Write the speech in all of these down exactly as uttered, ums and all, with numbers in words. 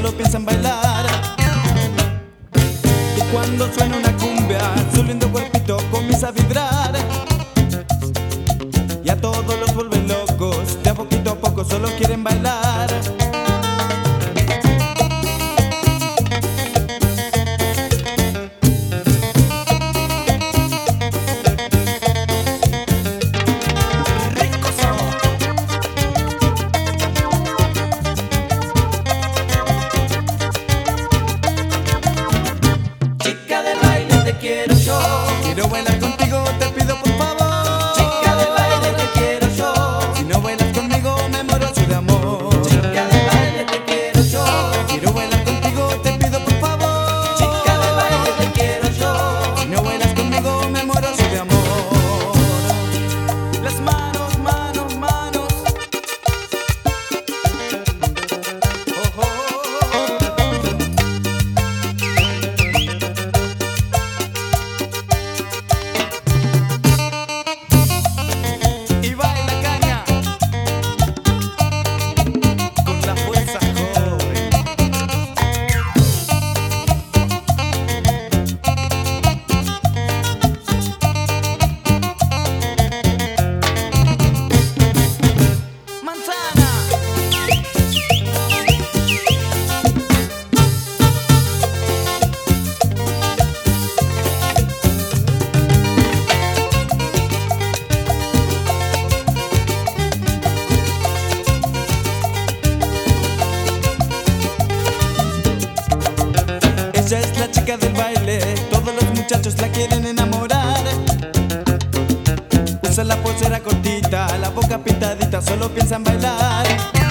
solo piensan bailar. Y cuando suena una cumbia, su lindo cuerpito comienza a vibrar. Y a todos los vuelve locos, de a poquito a poco solo quieren bailar. Quiero yo, quiero bailar contigo, te pido por favor. Chica de baile te quiero yo, si no bailas conmigo me muero de amor. Chica de baile te quiero yo, quiero bailar contigo, te pido por favor. Chica de baile te quiero yo, si no bailas conmigo me muero de amor. Las manos, manos, manos. Oh, oh, oh, oh. Ella es la chica del baile, todos los muchachos la quieren enamorar. Usa la pulsera cortita, la boca pintadita, solo piensan bailar.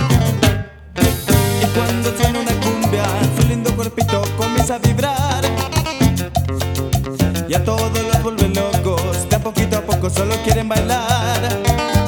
Y cuando suena una cumbia, su lindo cuerpito comienza a vibrar. Y a todos los vuelve locos, de a poquito a poco solo quieren bailar.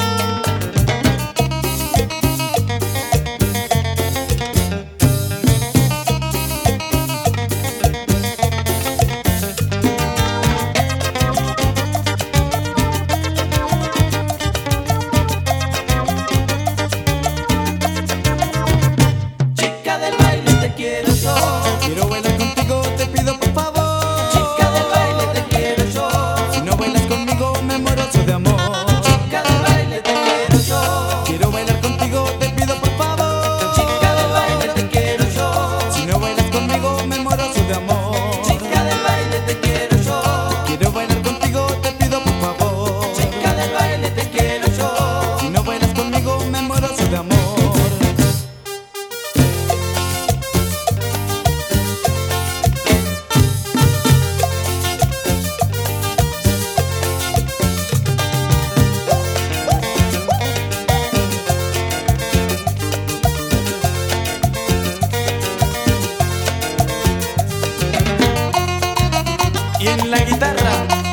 quiero yo, quiero bailar contigo, te pido por favor. Chica del baile te quiero yo, si no bailas conmigo me muero de amor. Chica del baile te quiero yo, quiero bailar contigo, te pido por favor. Chica del baile te quiero yo, si no bailas conmigo me muero de amor. Chica del baile te quiero yo, quiero bailar contigo, te pido por favor. Chica del baile te quiero yo, si no bailas conmigo me muero de amor. Y en la guitarra